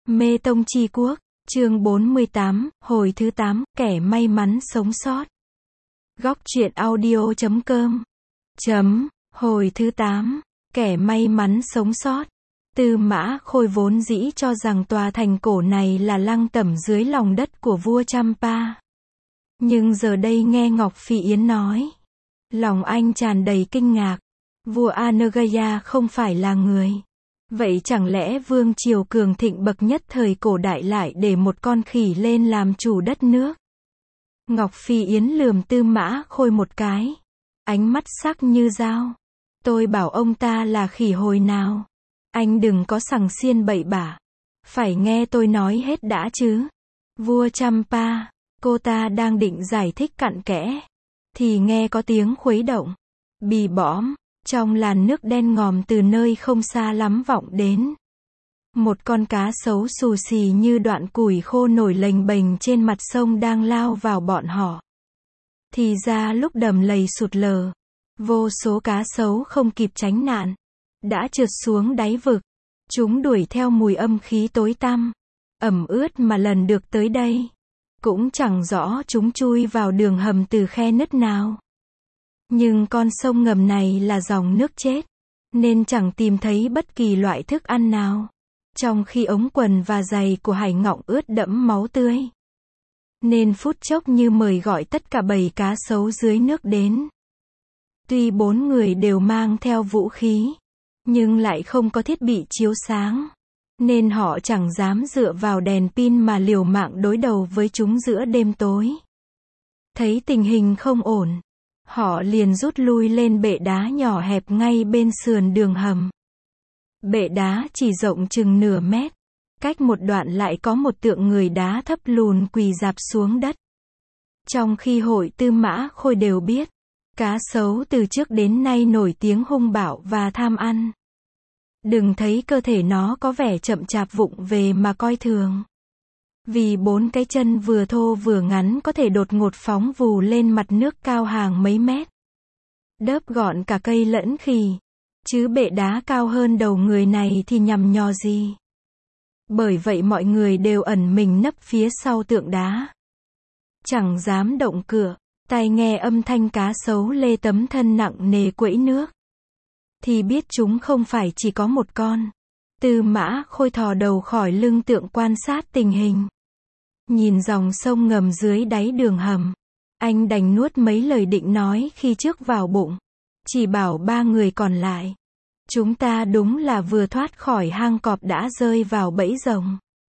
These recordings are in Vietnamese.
Mê Tông Chi Quốc, chương 48, hồi thứ 8, kẻ may mắn sống sót. Góc truyện audio.com. Hồi thứ 8, kẻ may mắn sống sót. Tư Mã Khôi vốn dĩ cho rằng tòa thành cổ này là lăng tẩm dưới lòng đất của vua Champa. Nhưng giờ đây nghe Ngọc Phi Yến nói, lòng anh tràn đầy kinh ngạc. Vua Anagaya không phải là người. Vậy chẳng lẽ vương triều cường thịnh bậc nhất thời cổ đại lại để một con khỉ lên làm chủ đất nước? Ngọc Phi Yến lườm Tư Mã Khôi một cái. Ánh mắt sắc như dao. Tôi bảo ông ta là khỉ hồi nào? Anh đừng có sằng xiên bậy bạ. Phải nghe tôi nói hết đã chứ. Vua Champa, cô ta đang định giải thích cặn kẽ. Thì nghe có tiếng khuấy động. Bì bõm. Trong làn nước đen ngòm từ nơi không xa lắm vọng đến. Một con cá sấu xù xì như đoạn củi khô nổi lềnh bềnh trên mặt sông đang lao vào bọn họ. Thì ra lúc đầm lầy sụt lở, vô số cá sấu không kịp tránh nạn, đã trượt xuống đáy vực. Chúng đuổi theo mùi âm khí tối tăm, ẩm ướt mà lần được tới đây. Cũng chẳng rõ chúng chui vào đường hầm từ khe nứt nào. Nhưng con sông ngầm này là dòng nước chết, nên chẳng tìm thấy bất kỳ loại thức ăn nào. Trong khi ống quần và giày của Hải Ngọng ướt đẫm máu tươi. Nên phút chốc như mời gọi tất cả bầy cá sấu dưới nước đến. Tuy 4 người đều mang theo vũ khí, nhưng lại không có thiết bị chiếu sáng. Nên họ chẳng dám dựa vào đèn pin mà liều mạng đối đầu với chúng giữa đêm tối. Thấy tình hình không ổn, họ liền rút lui lên bệ đá nhỏ hẹp ngay bên sườn đường hầm. Bệ đá chỉ rộng chừng nửa mét. Cách một đoạn lại có một tượng người đá thấp lùn quỳ rạp xuống đất. Trong khi hội Tư Mã Khôi đều biết, cá sấu từ trước đến nay nổi tiếng hung bạo và tham ăn. Đừng thấy cơ thể nó có vẻ chậm chạp vụng về mà coi thường. Vì 4 cái chân vừa thô vừa ngắn có thể đột ngột phóng vù lên mặt nước cao hàng mấy mét. Đớp gọn cả cây lẫn khỉ. Chứ bệ đá cao hơn đầu người này thì nhằm nhò gì. Bởi vậy mọi người đều ẩn mình nấp phía sau tượng đá. Chẳng dám động cửa, tai nghe âm thanh cá sấu lê tấm thân nặng nề quẫy nước. Thì biết chúng không phải chỉ có một con. Tư Mã Khôi thò đầu khỏi lưng tượng quan sát tình hình. Nhìn dòng sông ngầm dưới đáy đường hầm. Anh đành nuốt mấy lời định nói khi trước vào bụng. Chỉ bảo 3 người còn lại. Chúng ta đúng là vừa thoát khỏi hang cọp đã rơi vào bẫy rồng.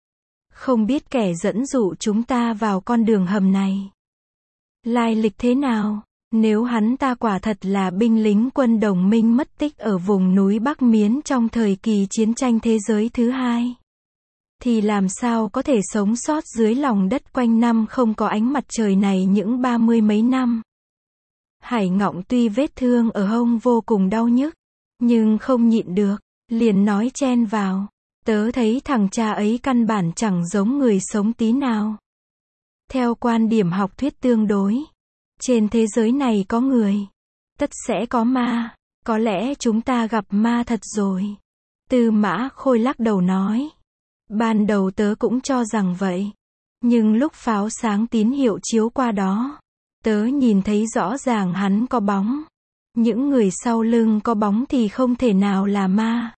Không biết kẻ dẫn dụ chúng ta vào con đường hầm này lai lịch thế nào. Nếu hắn ta quả thật là binh lính quân đồng minh mất tích ở vùng núi Bắc Miến trong thời kỳ chiến tranh thế giới thứ 2. Thì làm sao có thể sống sót dưới lòng đất quanh năm không có ánh mặt trời này những 30 mấy năm. Hải Ngọng tuy vết thương ở hông vô cùng đau nhức, nhưng không nhịn được, liền nói chen vào. Tớ thấy thằng cha ấy căn bản chẳng giống người sống tí nào. Theo quan điểm học thuyết tương đối, trên thế giới này có người, tất sẽ có ma. Có lẽ chúng ta gặp ma thật rồi. Tư Mã Khôi lắc đầu nói. Ban đầu tớ cũng cho rằng vậy. Nhưng lúc pháo sáng tín hiệu chiếu qua đó, tớ nhìn thấy rõ ràng hắn có bóng. Những người sau lưng có bóng thì không thể nào là ma.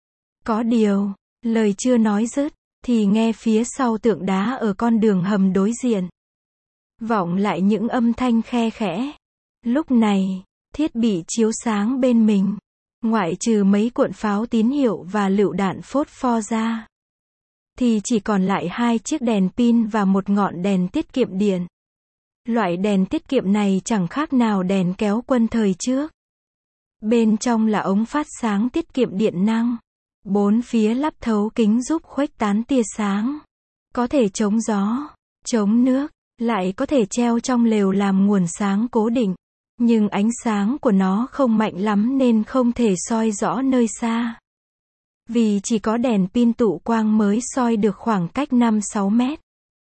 Có điều, lời chưa nói dứt, thì nghe phía sau tượng đá ở con đường hầm đối diện vọng lại những âm thanh khe khẽ. Lúc này, thiết bị chiếu sáng bên mình, ngoại trừ mấy cuộn pháo tín hiệu và lựu đạn phốt pho ra, thì chỉ còn lại 2 chiếc đèn pin và một ngọn đèn tiết kiệm điện. Loại đèn tiết kiệm này chẳng khác nào đèn kéo quân thời trước. Bên trong là ống phát sáng tiết kiệm điện năng. 4 phía lắp thấu kính giúp khuếch tán tia sáng. Có thể chống gió, chống nước, lại có thể treo trong lều làm nguồn sáng cố định. Nhưng ánh sáng của nó không mạnh lắm nên không thể soi rõ nơi xa. Vì chỉ có đèn pin tụ quang mới soi được khoảng cách 5-6 mét.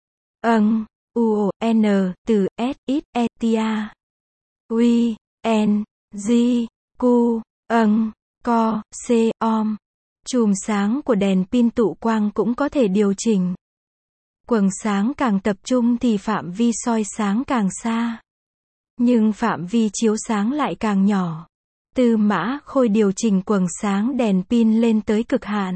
U-N, từ S-I-E-T-A. U-N, G, Q, Co, C-om. Chùm sáng của đèn pin tụ quang cũng có thể điều chỉnh. Quầng sáng càng tập trung thì phạm vi soi sáng càng xa. Nhưng phạm vi chiếu sáng lại càng nhỏ. Tư Mã Khôi điều chỉnh quầng sáng đèn pin lên tới cực hạn.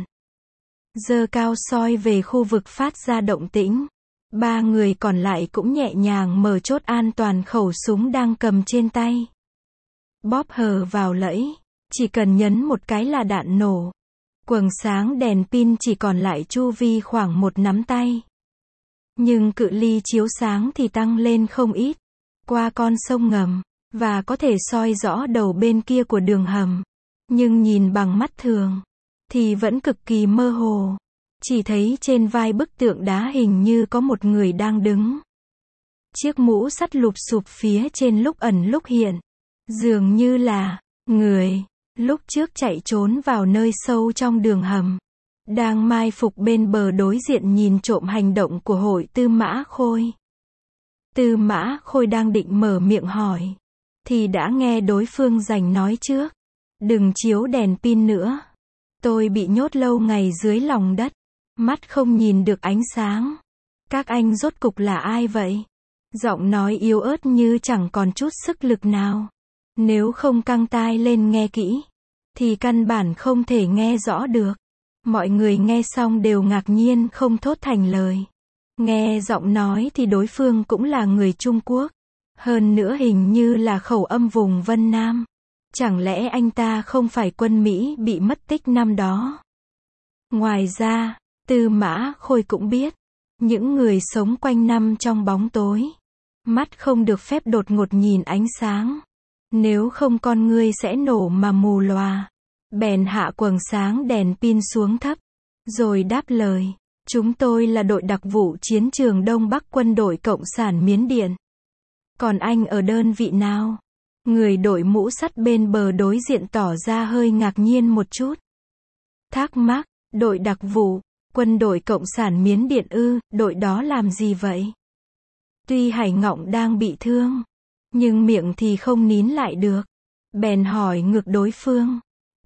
Giơ cao soi về khu vực phát ra động tĩnh. Ba người còn lại cũng nhẹ nhàng mở chốt an toàn khẩu súng đang cầm trên tay. Bóp hờ vào lẫy. Chỉ cần nhấn một cái là đạn nổ. Quầng sáng đèn pin chỉ còn lại chu vi khoảng một nắm tay. Nhưng cự ly chiếu sáng thì tăng lên không ít. Qua con sông ngầm. Và có thể soi rõ đầu bên kia của đường hầm. Nhưng nhìn bằng mắt thường. Thì vẫn cực kỳ mơ hồ. Chỉ thấy trên vai bức tượng đá hình như có một người đang đứng. Chiếc mũ sắt lụp xụp phía trên lúc ẩn lúc hiện. Dường như là người lúc trước chạy trốn vào nơi sâu trong đường hầm. Đang mai phục bên bờ đối diện nhìn trộm hành động của hội Tư Mã Khôi. Tư Mã Khôi đang định mở miệng hỏi. Thì đã nghe đối phương giành nói trước. Đừng chiếu đèn pin nữa. Tôi bị nhốt lâu ngày dưới lòng đất. Mắt không nhìn được ánh sáng. Các anh rốt cục là ai vậy? Giọng nói yếu ớt như chẳng còn chút sức lực nào. Nếu không căng tai lên nghe kỹ. Thì căn bản không thể nghe rõ được. Mọi người nghe xong đều ngạc nhiên không thốt thành lời. Nghe giọng nói thì đối phương cũng là người Trung Quốc. Hơn nữa hình như là khẩu âm vùng Vân Nam. Chẳng lẽ anh ta không phải quân Mỹ bị mất tích năm đó? Ngoài ra, Tư Mã Khôi cũng biết. Những người sống quanh năm trong bóng tối. Mắt không được phép đột ngột nhìn ánh sáng. Nếu không con ngươi sẽ nổ mà mù lòa. Bèn hạ quầng sáng đèn pin xuống thấp. Rồi đáp lời. Chúng tôi là đội đặc vụ chiến trường Đông Bắc quân đội Cộng sản Miến Điện. Còn anh ở đơn vị nào? Người đội mũ sắt bên bờ đối diện tỏ ra hơi ngạc nhiên một chút. Thắc mắc, đội đặc vụ, quân đội Cộng sản Miến Điện ư, đội đó làm gì vậy? Tuy Hải Ngọng đang bị thương, nhưng miệng thì không nín lại được. Bèn hỏi ngược đối phương.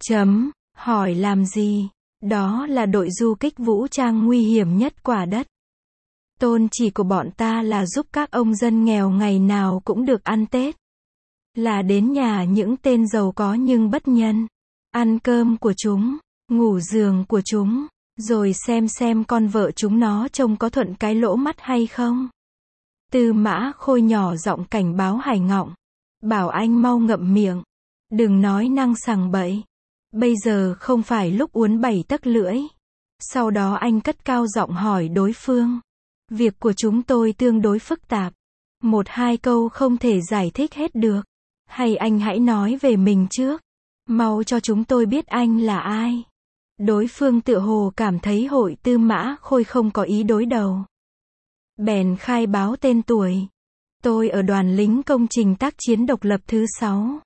Hỏi làm gì? Đó là đội du kích vũ trang nguy hiểm nhất quả đất. Tôn chỉ của bọn ta là giúp các ông dân nghèo ngày nào cũng được ăn Tết. Là đến nhà những tên giàu có nhưng bất nhân. Ăn cơm của chúng, ngủ giường của chúng, rồi xem con vợ chúng nó trông có thuận cái lỗ mắt hay không. Tư Mã Khôi nhỏ giọng cảnh báo Hải Ngọng. Bảo anh mau ngậm miệng. Đừng nói năng sằng bậy. Bây giờ không phải lúc uốn 7 tấc lưỡi. Sau đó anh cất cao giọng hỏi đối phương. Việc của chúng tôi tương đối phức tạp. 1-2 câu không thể giải thích hết được. Hay anh hãy nói về mình trước. Mau cho chúng tôi biết anh là ai. Đối phương tựa hồ cảm thấy hội Tư Mã Khôi không có ý đối đầu. Bèn khai báo tên tuổi. Tôi ở đoàn lính công trình tác chiến độc lập thứ 6.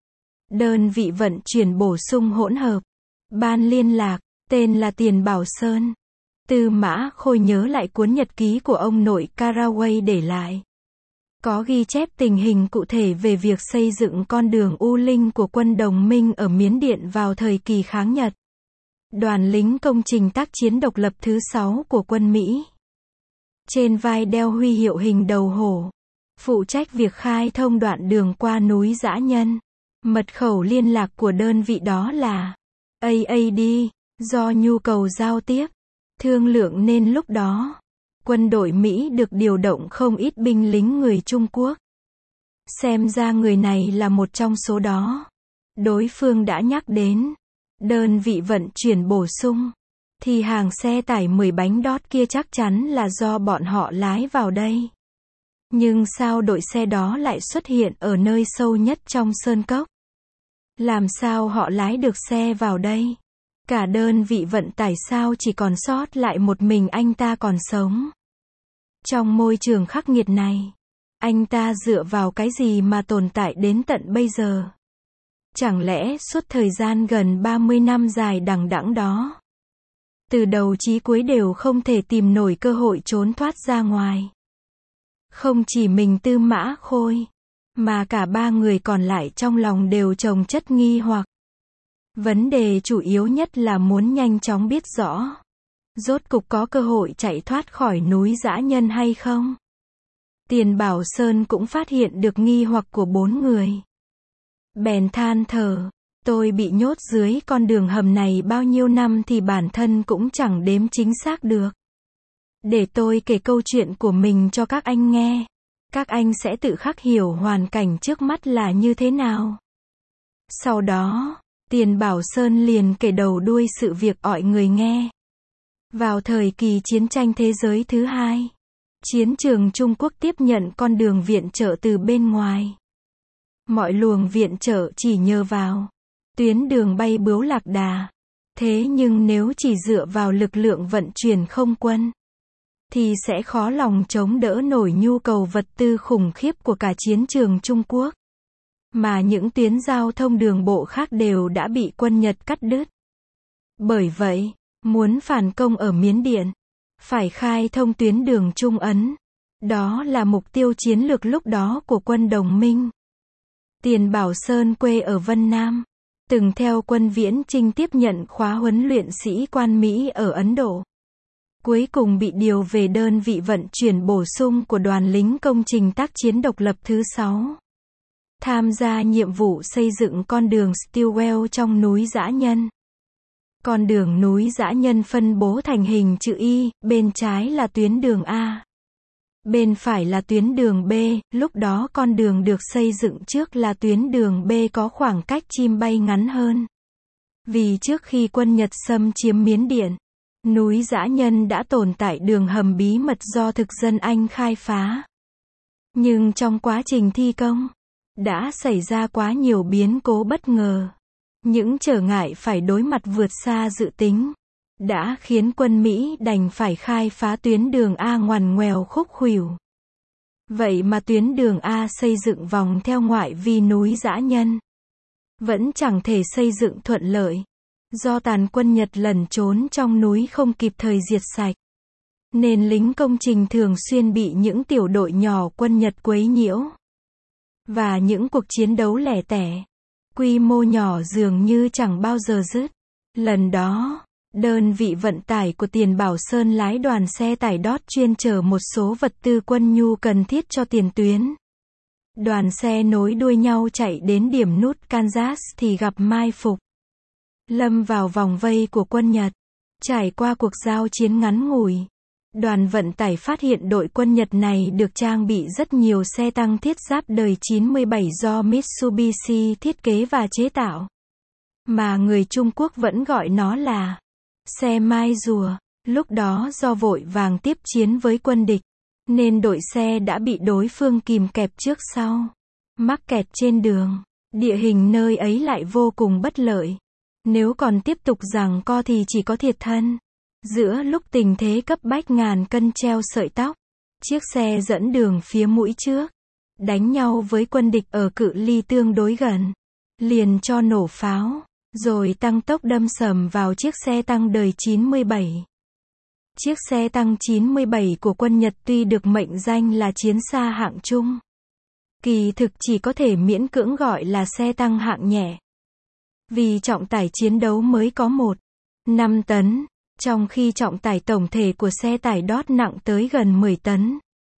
Đơn vị vận chuyển bổ sung hỗn hợp. Ban liên lạc, tên là Tiền Bảo Sơn. Tư Mã Khôi nhớ lại cuốn nhật ký của ông nội Caraway để lại. Có ghi chép tình hình cụ thể về việc xây dựng con đường U Linh của quân đồng minh ở Miến Điện vào thời kỳ kháng Nhật. Đoàn lính công trình tác chiến độc lập thứ 6 của quân Mỹ. Trên vai đeo huy hiệu hình đầu hổ. Phụ trách việc khai thông đoạn đường qua núi Dã Nhân. Mật khẩu liên lạc của đơn vị đó là AAD, do nhu cầu giao tiếp, thương lượng nên lúc đó, quân đội Mỹ được điều động không ít binh lính người Trung Quốc. Xem ra người này là một trong số đó. Đối phương đã nhắc đến đơn vị vận chuyển bổ sung, thì hàng xe tải 10 bánh đót kia chắc chắn là do bọn họ lái vào đây. Nhưng sao đội xe đó lại xuất hiện ở nơi sâu nhất trong sơn cốc? Làm sao họ lái được xe vào đây? Cả đơn vị vận tải sao chỉ còn sót lại một mình anh ta còn sống? Trong môi trường khắc nghiệt này, anh ta dựa vào cái gì mà tồn tại đến tận bây giờ? Chẳng lẽ suốt thời gian gần 30 năm dài đằng đẵng đó, từ đầu chí cuối đều không thể tìm nổi cơ hội trốn thoát ra ngoài? Không chỉ mình Tư Mã Khôi, mà cả ba người còn lại trong lòng đều chồng chất nghi hoặc. Vấn đề chủ yếu nhất là muốn nhanh chóng biết rõ, rốt cục có cơ hội chạy thoát khỏi núi dã nhân hay không. Tiền Bảo Sơn cũng phát hiện được nghi hoặc của 4 người. Bèn than thở, tôi bị nhốt dưới con đường hầm này bao nhiêu năm thì bản thân cũng chẳng đếm chính xác được. Để tôi kể câu chuyện của mình cho các anh nghe. Các anh sẽ tự khắc hiểu hoàn cảnh trước mắt là như thế nào. Sau đó, Tiền Bảo Sơn liền kể đầu đuôi sự việc mọi người nghe. Vào thời kỳ chiến tranh thế giới thứ hai, chiến trường Trung Quốc tiếp nhận con đường viện trợ từ bên ngoài. Mọi luồng viện trợ chỉ nhờ vào tuyến đường bay bướu lạc đà. Thế nhưng nếu chỉ dựa vào lực lượng vận chuyển không quân, thì sẽ khó lòng chống đỡ nổi nhu cầu vật tư khủng khiếp của cả chiến trường Trung Quốc. Mà những tuyến giao thông đường bộ khác đều đã bị quân Nhật cắt đứt. Bởi vậy, muốn phản công ở Miến Điện, phải khai thông tuyến đường Trung Ấn. Đó là mục tiêu chiến lược lúc đó của quân đồng minh. Tiền Bảo Sơn quê ở Vân Nam, từng theo quân Viễn Chinh tiếp nhận khóa huấn luyện sĩ quan Mỹ ở Ấn Độ. Cuối cùng bị điều về đơn vị vận chuyển bổ sung của đoàn lính công trình tác chiến độc lập thứ 6. Tham gia nhiệm vụ xây dựng con đường Stilwell trong núi dã nhân. Con đường núi dã nhân phân bố thành hình chữ Y, bên trái là tuyến đường A. Bên phải là tuyến đường B, lúc đó con đường được xây dựng trước là tuyến đường B có khoảng cách chim bay ngắn hơn. Vì trước khi quân Nhật xâm chiếm Miến Điện, núi dã nhân đã tồn tại đường hầm bí mật do thực dân Anh khai phá. Nhưng trong quá trình thi công, đã xảy ra quá nhiều biến cố bất ngờ. Những trở ngại phải đối mặt vượt xa dự tính, đã khiến quân Mỹ đành phải khai phá tuyến đường A ngoằn ngoèo khúc khuỷu. Vậy mà tuyến đường A xây dựng vòng theo ngoại vi núi dã nhân, vẫn chẳng thể xây dựng thuận lợi. Do tàn quân Nhật lẩn trốn trong núi không kịp thời diệt sạch, nên lính công trình thường xuyên bị những tiểu đội nhỏ quân Nhật quấy nhiễu. Và những cuộc chiến đấu lẻ tẻ, quy mô nhỏ dường như chẳng bao giờ dứt. Lần đó, đơn vị vận tải của Tiền Bảo Sơn lái đoàn xe tải đót chuyên chở một số vật tư quân nhu cần thiết cho tiền tuyến. Đoàn xe nối đuôi nhau chạy đến điểm nút Kansas thì gặp mai phục. Lâm vào vòng vây của quân Nhật. Trải qua cuộc giao chiến ngắn ngủi, đoàn vận tải phát hiện đội quân Nhật này được trang bị rất nhiều xe tăng thiết giáp đời 97 do Mitsubishi thiết kế và chế tạo. Mà người Trung Quốc vẫn gọi nó là xe mai rùa. Lúc đó do vội vàng tiếp chiến với quân địch, nên đội xe đã bị đối phương kìm kẹp trước sau, mắc kẹt trên đường. Địa hình nơi ấy lại vô cùng bất lợi. Nếu còn tiếp tục giằng co thì chỉ có thiệt thân. Giữa lúc tình thế cấp bách ngàn cân treo sợi tóc, chiếc xe dẫn đường phía mũi trước, đánh nhau với quân địch ở cự ly tương đối gần, liền cho nổ pháo, rồi tăng tốc đâm sầm vào chiếc xe tăng đời 97. Chiếc xe tăng 97 của quân Nhật tuy được mệnh danh là chiến xa hạng trung, kỳ thực chỉ có thể miễn cưỡng gọi là xe tăng hạng nhẹ. Vì trọng tải chiến đấu mới có 1,5 tấn, trong khi trọng tải tổng thể của xe tải đót nặng tới gần 10 tấn.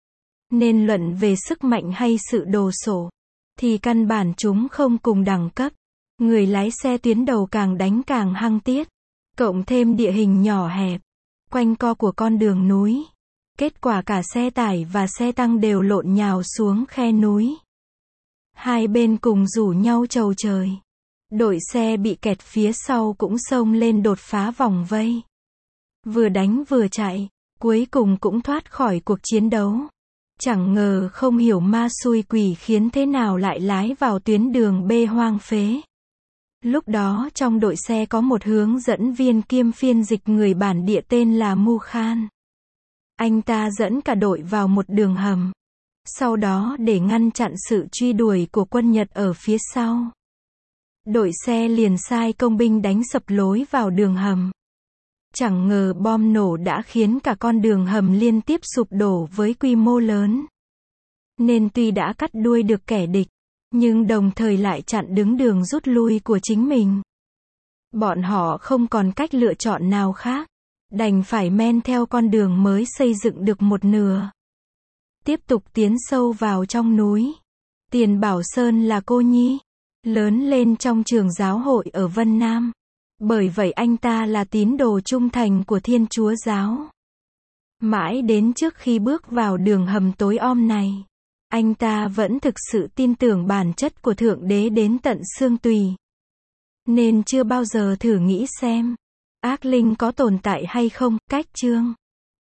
Nên luận về sức mạnh hay sự đồ sộ, thì căn bản chúng không cùng đẳng cấp. Người lái xe tuyến đầu càng đánh càng hăng tiết, cộng thêm địa hình nhỏ hẹp, quanh co của con đường núi. Kết quả cả xe tải và xe tăng đều lộn nhào xuống khe núi. Hai bên cùng rủ nhau chầu trời. Đội xe bị kẹt phía sau cũng xông lên đột phá vòng vây. Vừa đánh vừa chạy, cuối cùng cũng thoát khỏi cuộc chiến đấu. Chẳng ngờ không hiểu ma xui quỷ khiến thế nào lại lái vào tuyến đường B hoang phế. Lúc đó trong đội xe có một hướng dẫn viên kiêm phiên dịch người bản địa tên là Mu Khan. Anh ta dẫn cả đội vào một đường hầm. Sau đó để ngăn chặn sự truy đuổi của quân Nhật ở phía sau, đội xe liền sai công binh đánh sập lối vào đường hầm. Chẳng ngờ bom nổ đã khiến cả con đường hầm liên tiếp sụp đổ với quy mô lớn. Nên tuy đã cắt đuôi được kẻ địch, nhưng đồng thời lại chặn đứng đường rút lui của chính mình. Bọn họ không còn cách lựa chọn nào khác, đành phải men theo con đường mới xây dựng được một nửa. Tiếp tục tiến sâu vào trong núi. Tiền Bảo Sơn là cô nhi, lớn lên trong trường giáo hội ở Vân Nam. Bởi vậy anh ta là tín đồ trung thành của Thiên Chúa giáo. Mãi đến trước khi bước vào đường hầm tối om này, anh ta vẫn thực sự tin tưởng bản chất của Thượng Đế đến tận xương tùy. Nên chưa bao giờ thử nghĩ xem, ác linh có tồn tại hay không. Cách chương